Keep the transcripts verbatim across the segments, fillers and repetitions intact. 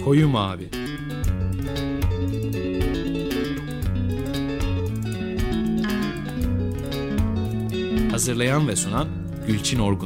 Koyu Mavi. Hazırlayan ve sunan Gülçin Orgun.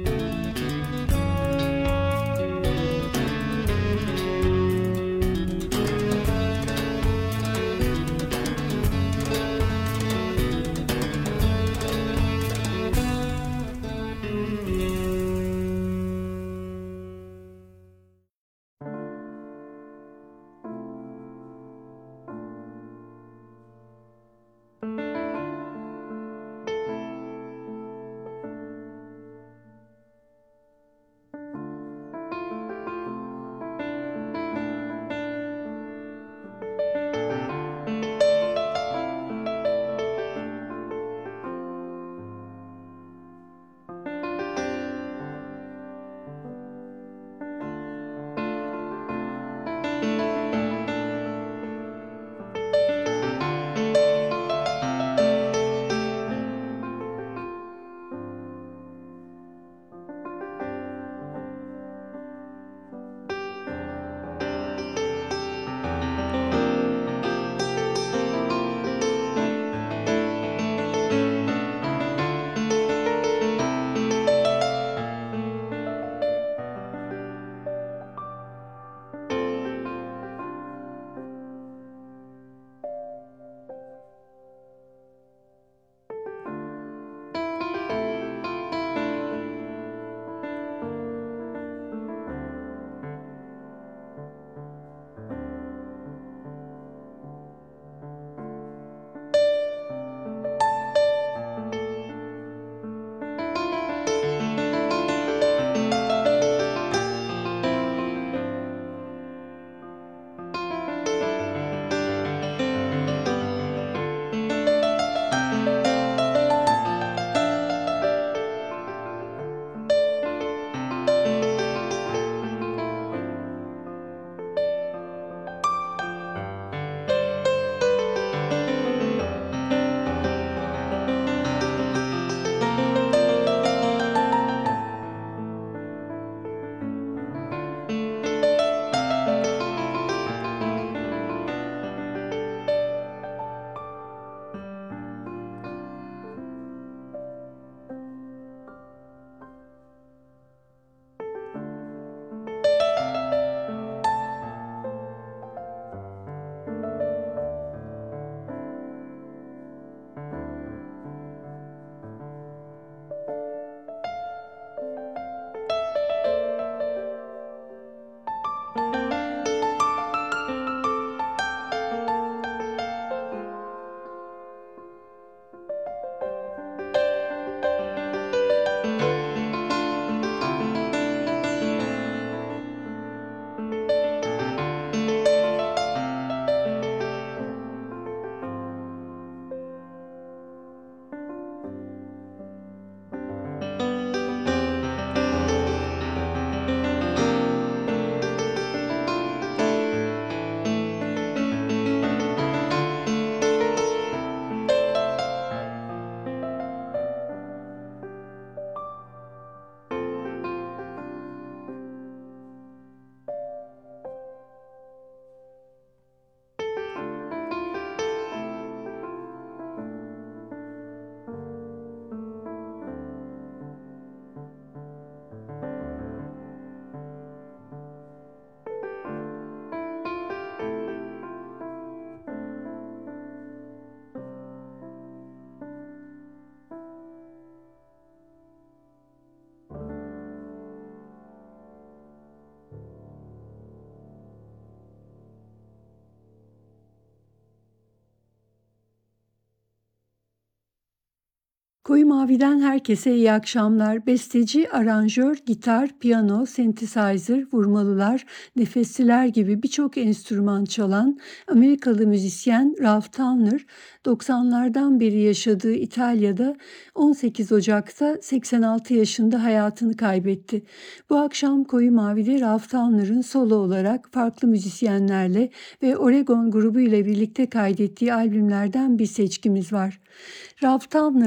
Koyu Mavi'den herkese iyi akşamlar. Besteci, aranjör, gitar, piyano, synthesizer, vurmalılar, nefesliler gibi birçok enstrüman çalan Amerikalı müzisyen Ralph Towner, doksanlardan beri yaşadığı İtalya'da on sekiz Ocak'ta seksen altı yaşında hayatını kaybetti. Bu akşam Koyu Mavi'de Ralph Towner'ın solo olarak farklı müzisyenlerle ve Oregon grubu ile birlikte kaydettiği albümlerden bir seçkimiz var. Ralph Towner ile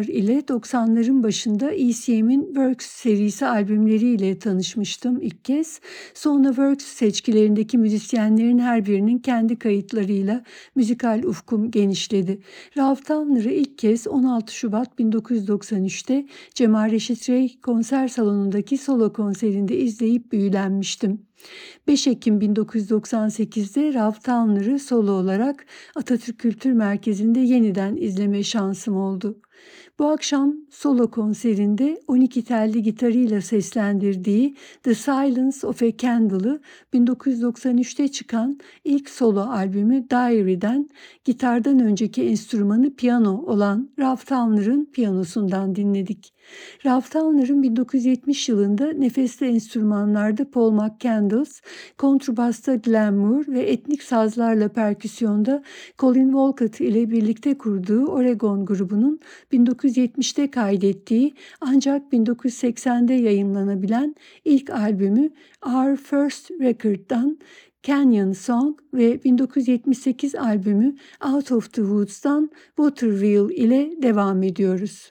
doksanların başında E C M'in Works serisi albümleriyle tanışmıştım ilk kez. Sonra Works seçkilerindeki müzisyenlerin her birinin kendi kayıtlarıyla müzikal ufkum genişledi. Ralph Towner'ı ilk kez on altı Şubat bin dokuz yüz doksan üçte Cemal Reşit Rey konser salonundaki solo konserinde izleyip büyülenmiştim. beş Ekim bin dokuz yüz doksan sekizde Ralph Towner'ı solo olarak Atatürk Kültür Merkezi'nde yeniden izleme şansım oldu. Bu akşam solo konserinde on iki telli gitarıyla seslendirdiği The Silence of a Candle'ı bin dokuz yüz doksan üçte çıkan ilk solo albümü Diary'den gitardan önceki enstrümanı piyano olan Ralph Towner'ın piyanosundan dinledik. Ralph Towner'ın bin dokuz yüz yetmiş yılında nefesli enstrümanlarda Paul McCandless, kontrbasta Glenn Moore ve etnik sazlarla perküsyonda Colin Wolcott ile birlikte kurduğu Oregon grubunun bin dokuz yüz yetmişte kaydettiği ancak bin dokuz yüz seksende yayımlanabilen ilk albümü Our First Record'dan Canyon Song ve bin dokuz yüz yetmiş sekiz albümü Out of the Woods'tan Water Wheel ile devam ediyoruz.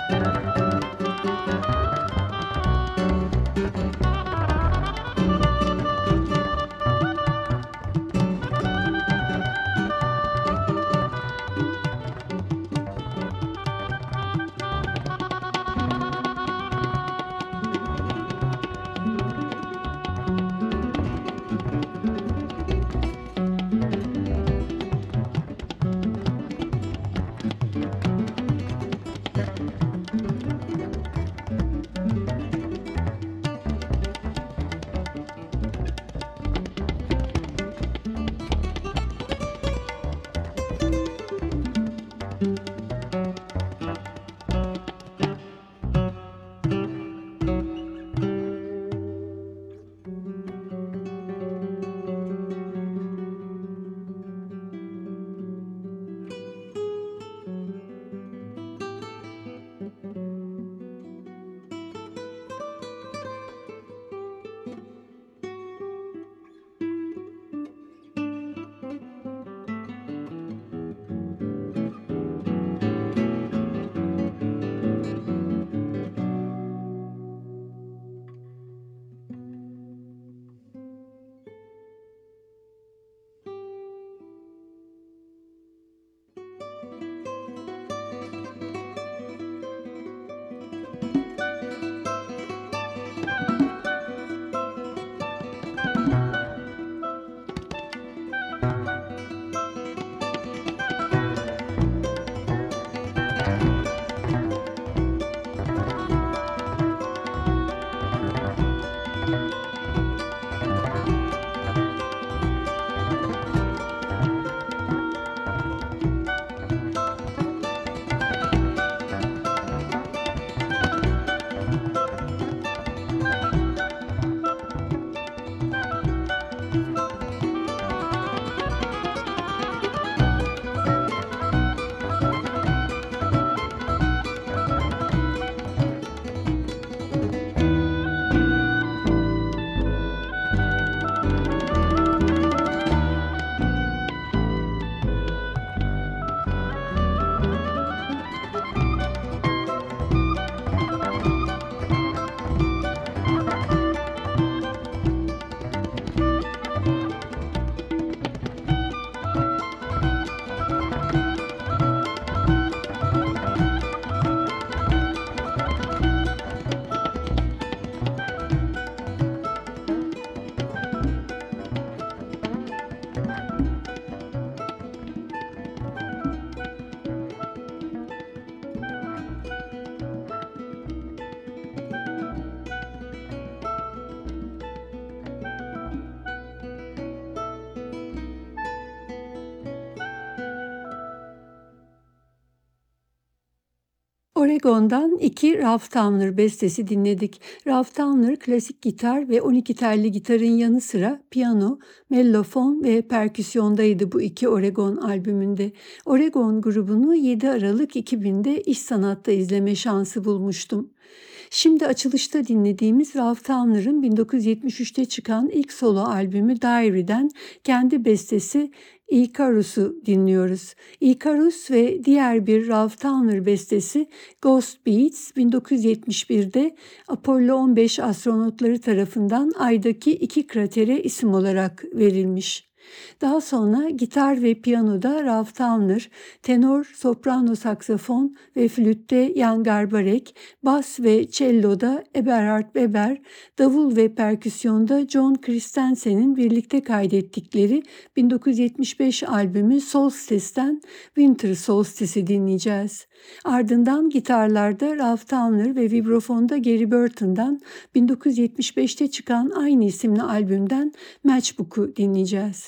Oregon'dan iki Ralph Towner bestesi dinledik. Ralph Towner klasik gitar ve on iki telli gitarın yanı sıra piyano, mellofon ve perküsyondaydı bu iki Oregon albümünde. Oregon grubunu yedi Aralık iki binde İş Sanat'ta izleme şansı bulmuştum. Şimdi açılışta dinlediğimiz Ralph Towner'ın bin dokuz yüz yetmiş üçte çıkan ilk solo albümü Diary'den kendi bestesi Icarus'u dinliyoruz. Icarus ve diğer bir Ralph Towner bestesi Ghost Beats bin dokuz yüz yetmiş birde Apollo on beş astronotları tarafından Ay'daki iki kratere isim olarak verilmiş. Daha sonra gitar ve piyanoda Ralph Towner, tenor, soprano saksafon ve flütte Jan Garbarek, bas ve cello'da Eberhard Weber, davul ve perküsyonda John Christensen'in birlikte kaydettikleri bin dokuz yüz yetmiş beş albümü Solstice'den Winter Solstice'i dinleyeceğiz. Ardından gitarlarda Ralph Towner ve vibrafonda Gary Burton'dan bin dokuz yüz yetmiş beşte çıkan aynı isimli albümden Matchbook'u dinleyeceğiz.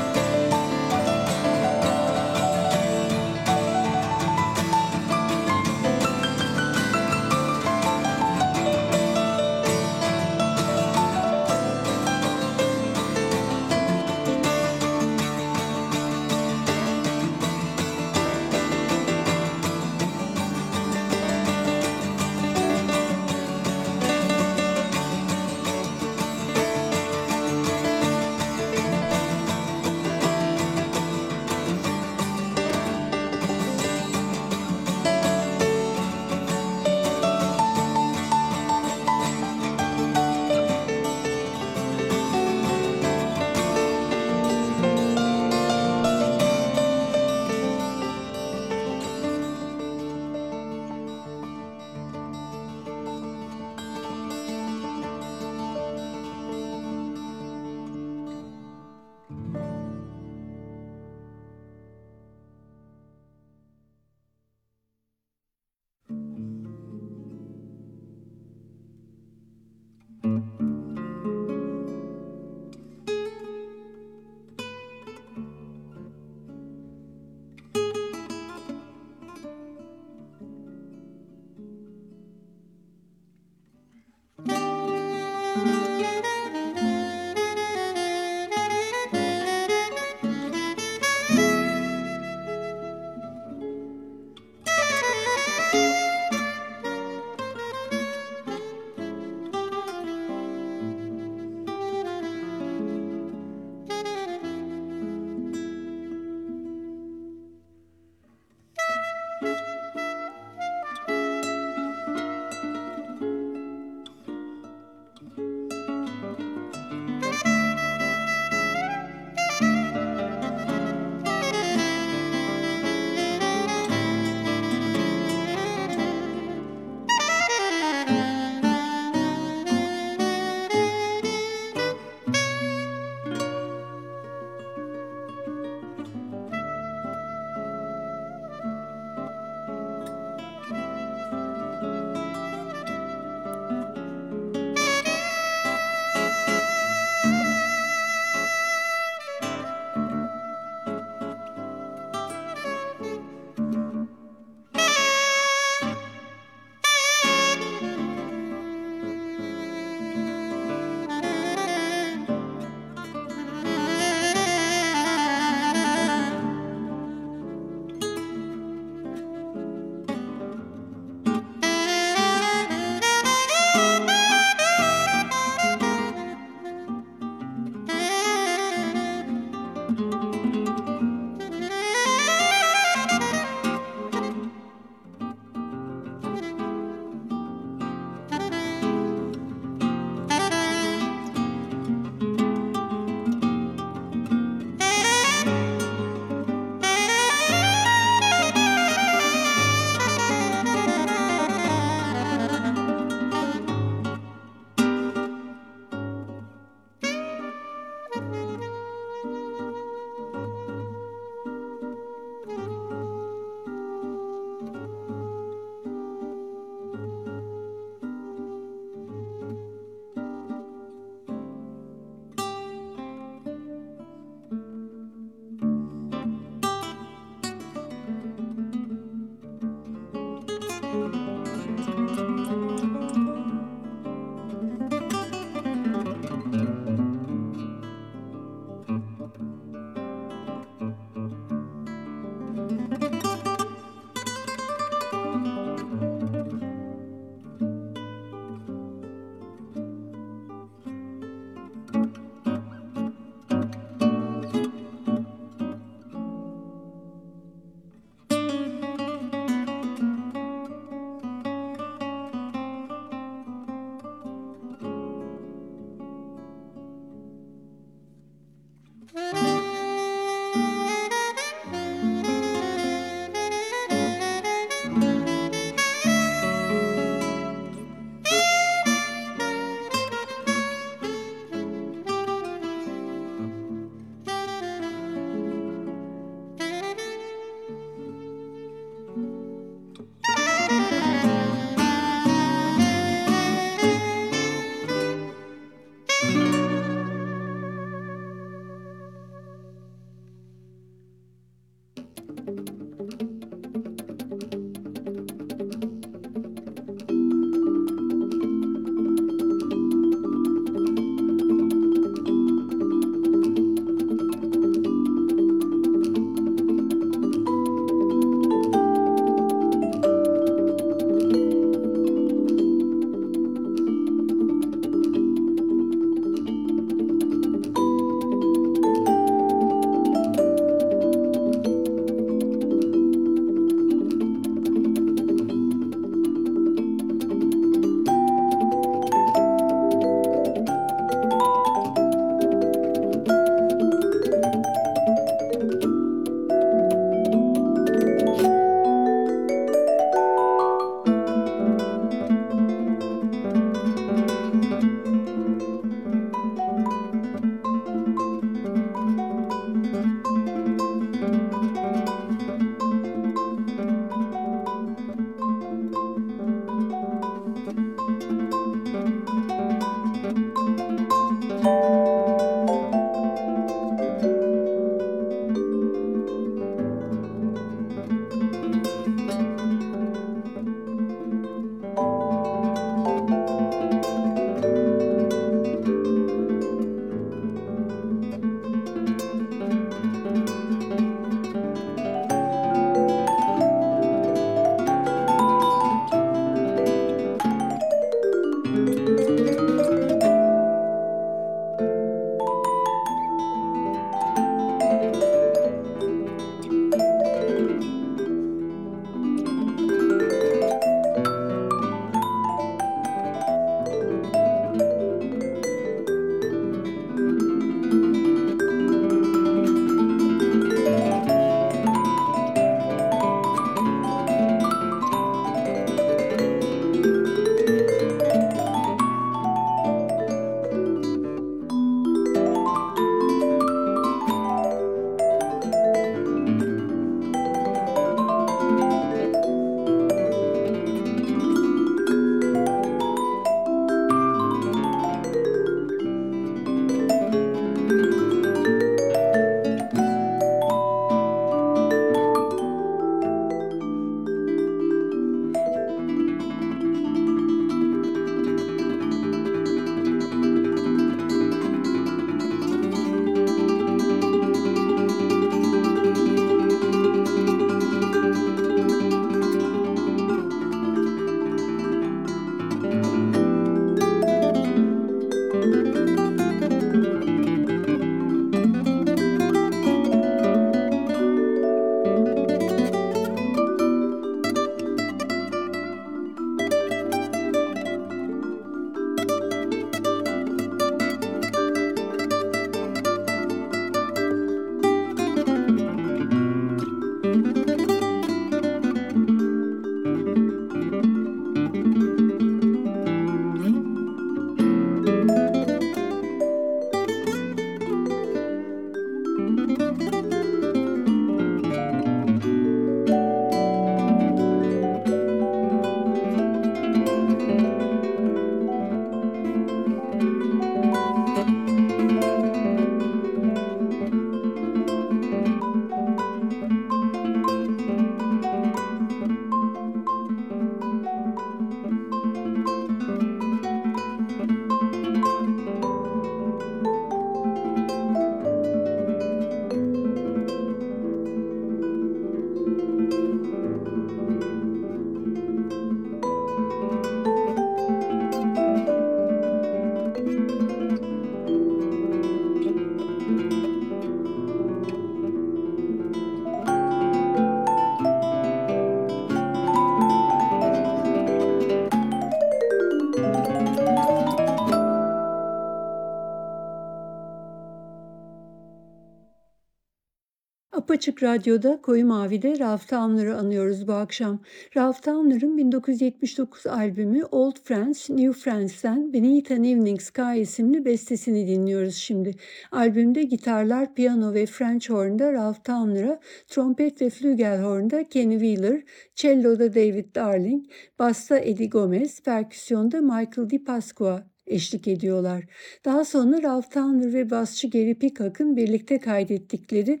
Apaçık Radyo'da Koyu Mavi'de Ralph Towner'ı anıyoruz bu akşam. Ralph Towner'ın bin dokuz yüz yetmiş dokuz albümü Old Friends, New Friends'ten Beneath an Evening Sky isimli bestesini dinliyoruz şimdi. Albümde gitarlar, piyano ve French horn'da Ralph Towner'a, trompet ve flügelhorn'da Kenny Wheeler, cello'da David Darling, basta Eddie Gomez, perküsyonda Michael DiPasqua eşlik ediyorlar. Daha sonra Ralph Towner ve basçı Gary Peacock'ın birlikte kaydettikleri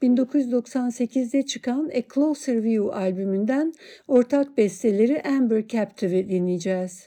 bin dokuz yüz doksan sekizde çıkan A Closer View albümünden ortak besteleri Amber Captive'i dinleyeceğiz.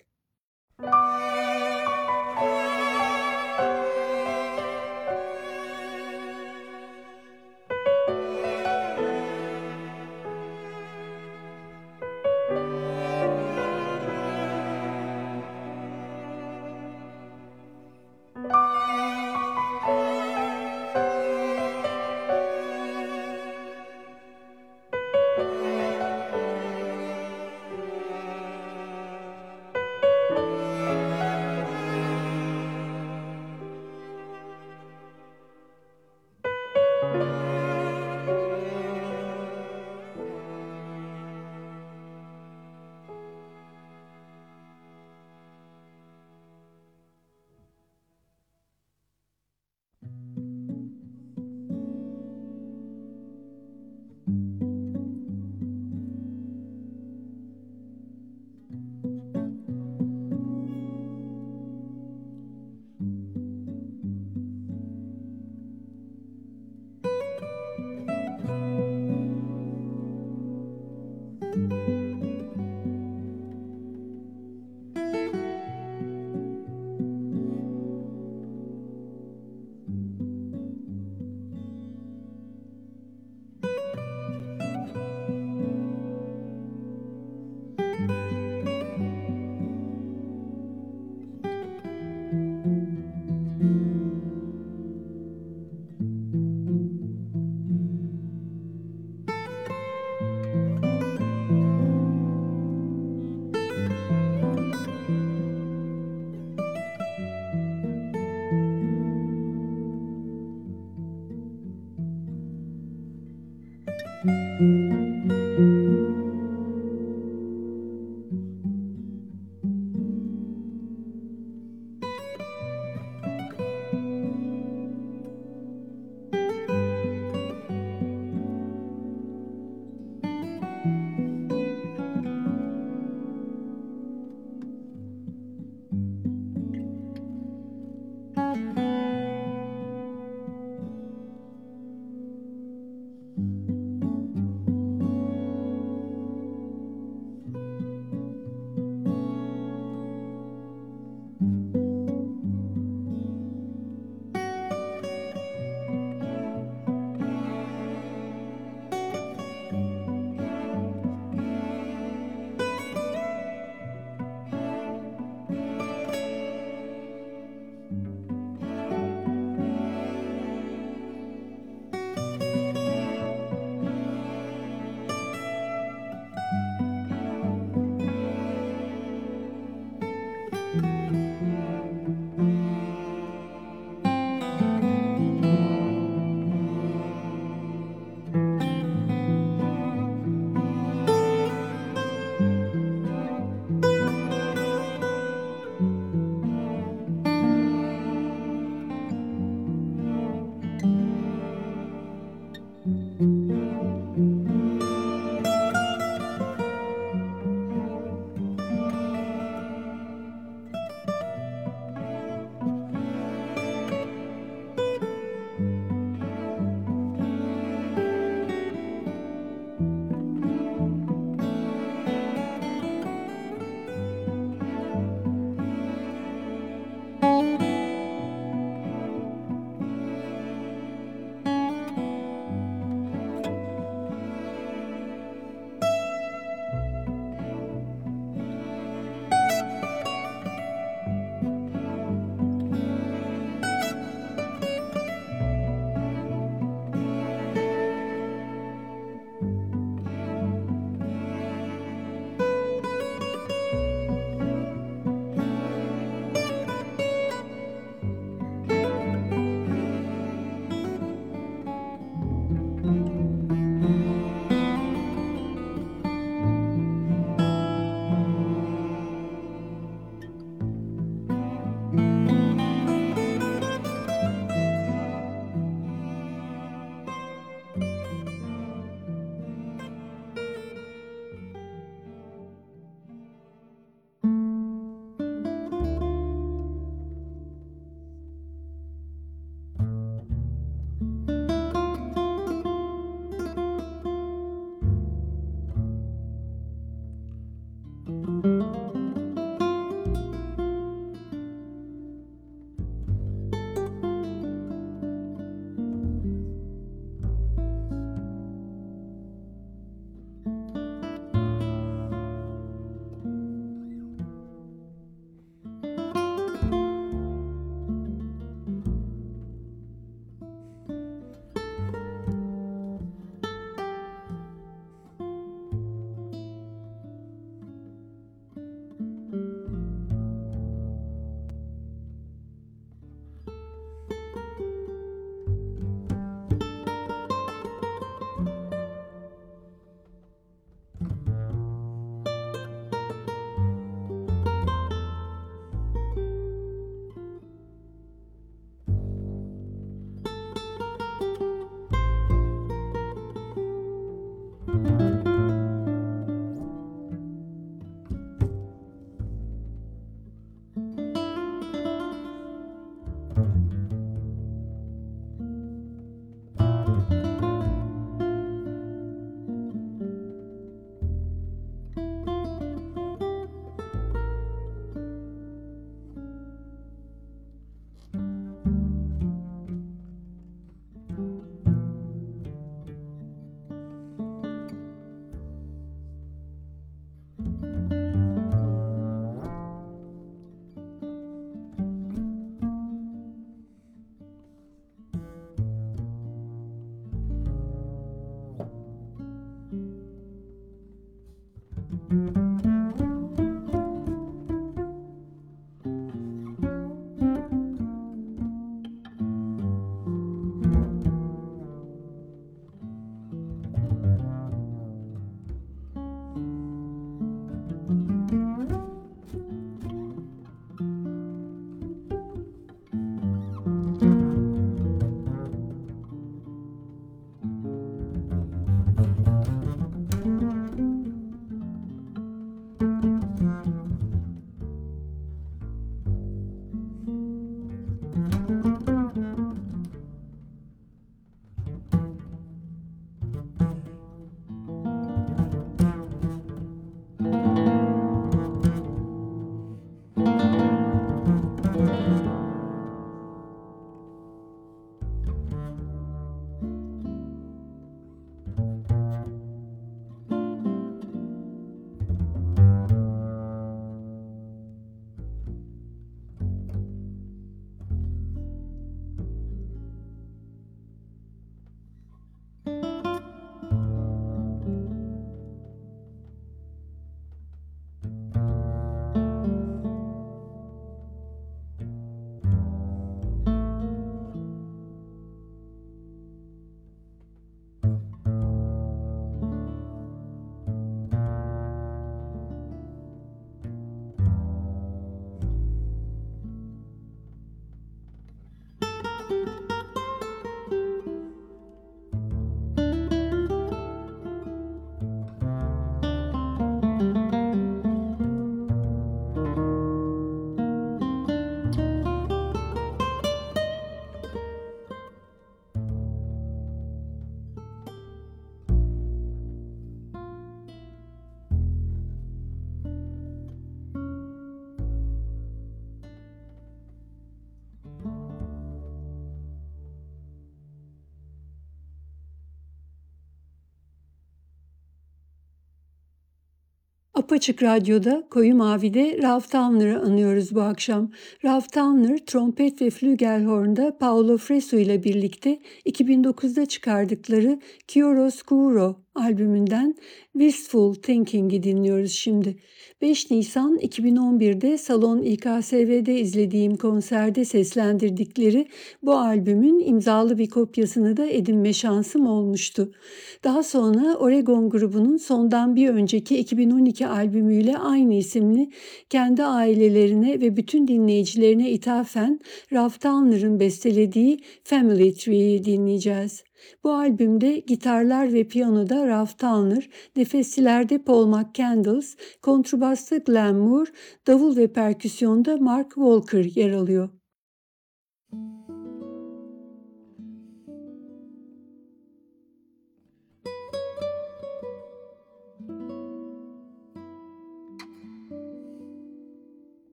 Apaçık Radyo'da Koyu Mavi'de Ralph Towner'ı anıyoruz bu akşam. Ralph Towner, trompet ve flügelhorn'da Paolo Fresu ile birlikte iki bin dokuzda çıkardıkları Chiaroscuro albümünden Wistful Thinking'i dinliyoruz şimdi. beş Nisan iki bin on birde Salon İ K S V'de izlediğim konserde seslendirdikleri bu albümün imzalı bir kopyasını da edinme şansım olmuştu. Daha sonra Oregon grubunun sondan bir önceki iki bin on iki albümüyle aynı isimli kendi ailelerine ve bütün dinleyicilerine ithafen Ralph Towner'ın bestelediği Family Tree'yi dinleyeceğiz. Bu albümde gitarlar ve piyanoda Ralph Towner, nefeslilerde Paul McCandless, kontrbasta Glenn Moore, davul ve perküsyonda Mark Walker yer alıyor.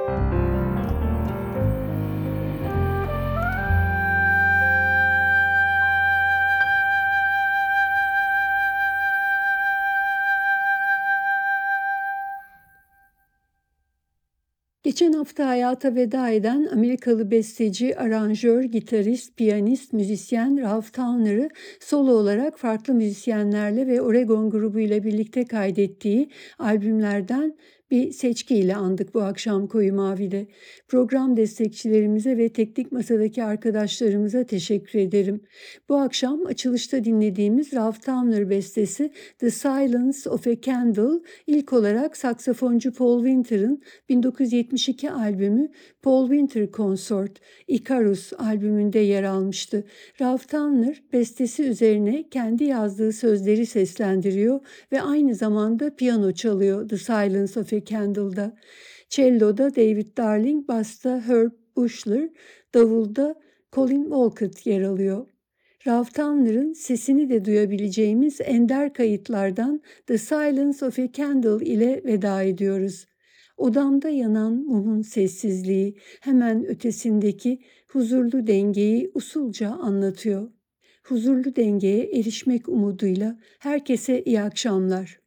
Geçen hafta hayata veda eden Amerikalı besteci, aranjör, gitarist, piyanist, müzisyen Ralph Towner'ı solo olarak farklı müzisyenlerle ve Oregon grubuyla birlikte kaydettiği albümlerden bir seçkiyle andık bu akşam Koyu Mavi'de. Program destekçilerimize ve teknik masadaki arkadaşlarımıza teşekkür ederim. Bu akşam açılışta dinlediğimiz Ralph Towner bestesi The Silence of a Candle ilk olarak saksafoncu Paul Winter'ın bin dokuz yüz yetmiş iki albümü Paul Winter Consort, Icarus albümünde yer almıştı. Ralph Towner bestesi üzerine kendi yazdığı sözleri seslendiriyor ve aynı zamanda piyano çalıyor The Silence of a Candle'da. Cello'da David Darling, basta Herb Bushler, davulda Colin Wolcott yer alıyor. Ralph Towner'ın sesini de duyabileceğimiz ender kayıtlardan The Silence of a Candle ile veda ediyoruz. Odamda yanan mumun sessizliği hemen ötesindeki huzurlu dengeyi usulca anlatıyor. Huzurlu dengeye erişmek umuduyla herkese iyi akşamlar.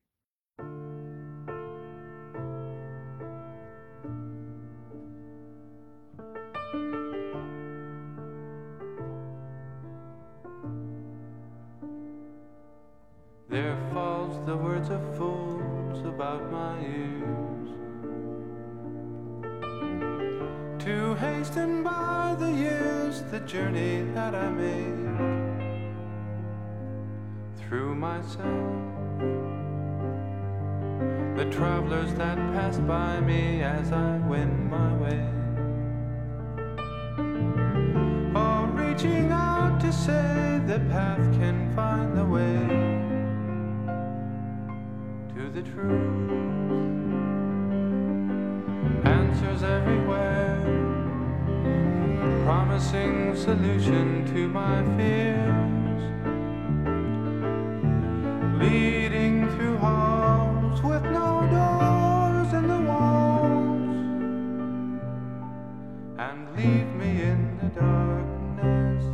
There falls the words of fools about my ears, to hasten by the years the journey that I made through myself, the travelers that pass by me as I wend my way, all reaching out to say the path can find the way the truth. Answers everywhere, promising solution to my fears, leading through halls with no doors in the walls, and leave me in the darkness.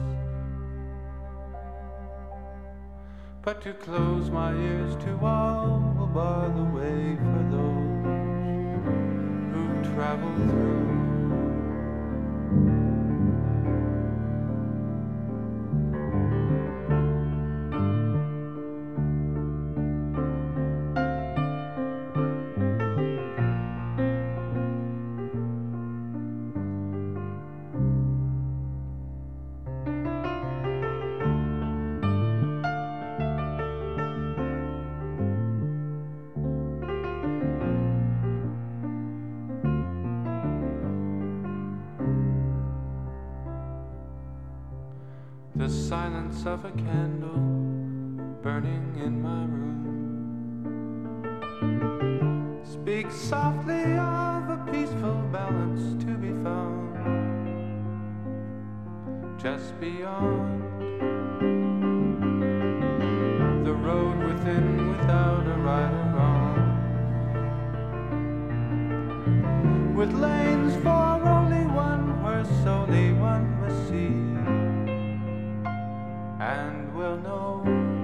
But to close my ears to all will bar the way for those who travel through. The silence of a candle burning in my room speaks softly of a peaceful balance to be found just beyond the road within, without a right or wrong, with lanes for only one where solely one must see and will know.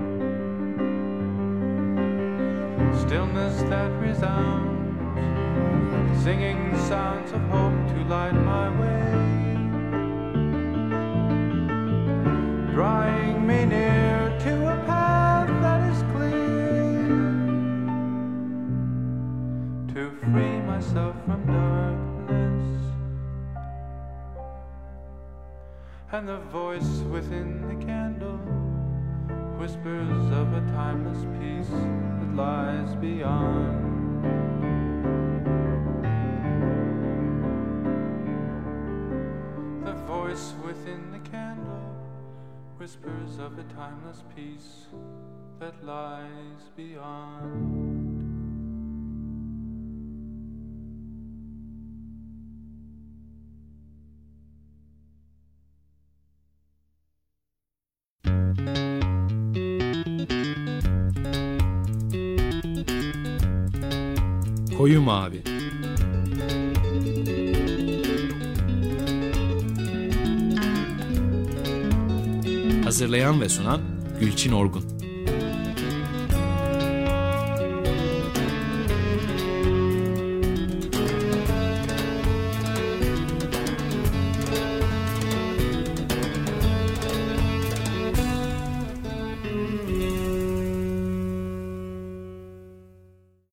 Stillness that resounds, singing sounds of hope to light my way, drawing me near to a path that is clear, to free myself from darkness. And the voice within the candle whispers of a timeless peace that lies beyond. The voice within the candle whispers of a timeless peace that lies beyond. Koyu Mavi. Hazırlayan ve sunan Gülçin Orgun.